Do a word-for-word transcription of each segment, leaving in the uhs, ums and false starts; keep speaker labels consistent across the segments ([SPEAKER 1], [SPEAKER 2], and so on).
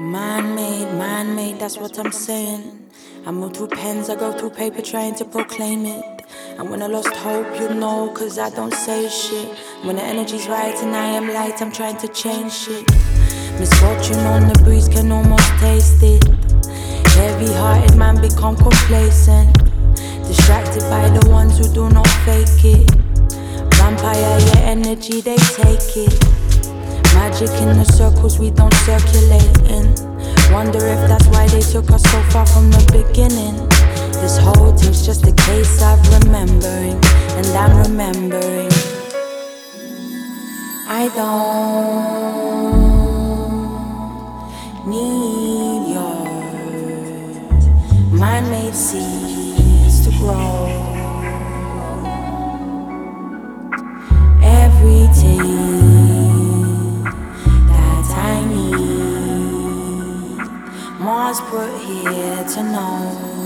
[SPEAKER 1] Man-made, man-made, that's what I'm saying. I move through pens, I go through paper trying to proclaim it. And when I lost hope, you know, cause I don't say shit. When the energy's right and I am light, I'm trying to change shit. Misfortune on the breeze can almost taste it. Heavy-hearted man become complacent. Distracted by the ones who do not fake it. Vampire, your energy, they take it. Magic in the circles we don't circulate in. Wonder if that's why they took us so far from the beginning. This whole thing's just a case of remembering, and I'm remembering. I don't need your man-made seeds to grow. Everything Mars put here to know.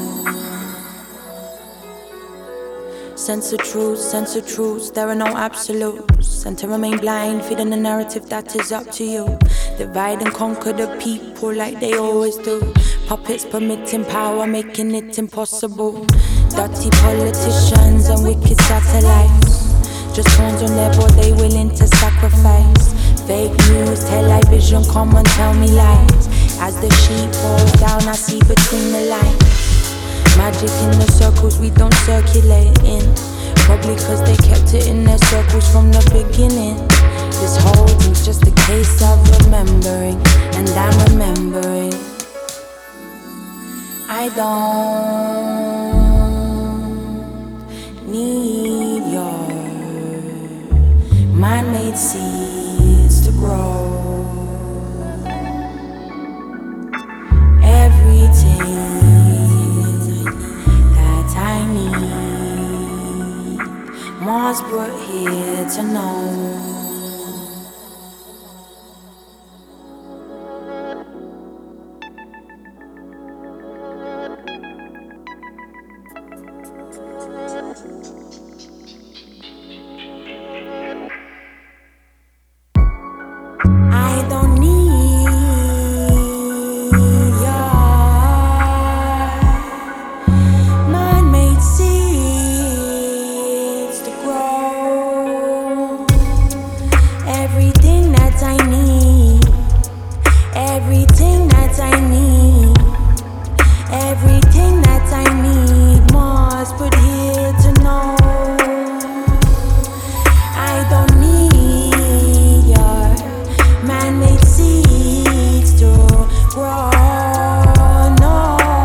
[SPEAKER 1] Sense of truth, sense of truths, there are no absolutes. And to remain blind, feeding the narrative that is up to you. Divide and conquer the people like they always do. Puppets permitting power, making it impossible. Dirty politicians and wicked satellites. Just pawns on their board, they willing to sacrifice. Fake news, television, come and tell me lies. As the sheet falls down, I see between the lines. Magic in the circles we don't circulate in. Probably cause they kept it in their circles from the beginning. This whole thing's just a case of remembering, and I'm remembering. I don't need your man-made seeds to grow. Mars brought here to know. I don't need your man-made seeds to grow. Everything that I need, everything that I need, everything that I need, Mars put here to know. I don't need your man-made seeds to grow, no.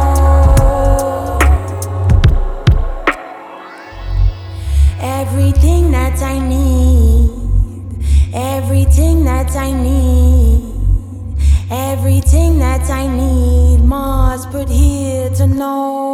[SPEAKER 1] Everything that I need, everything that I need, everything that I need, Mars put here to know.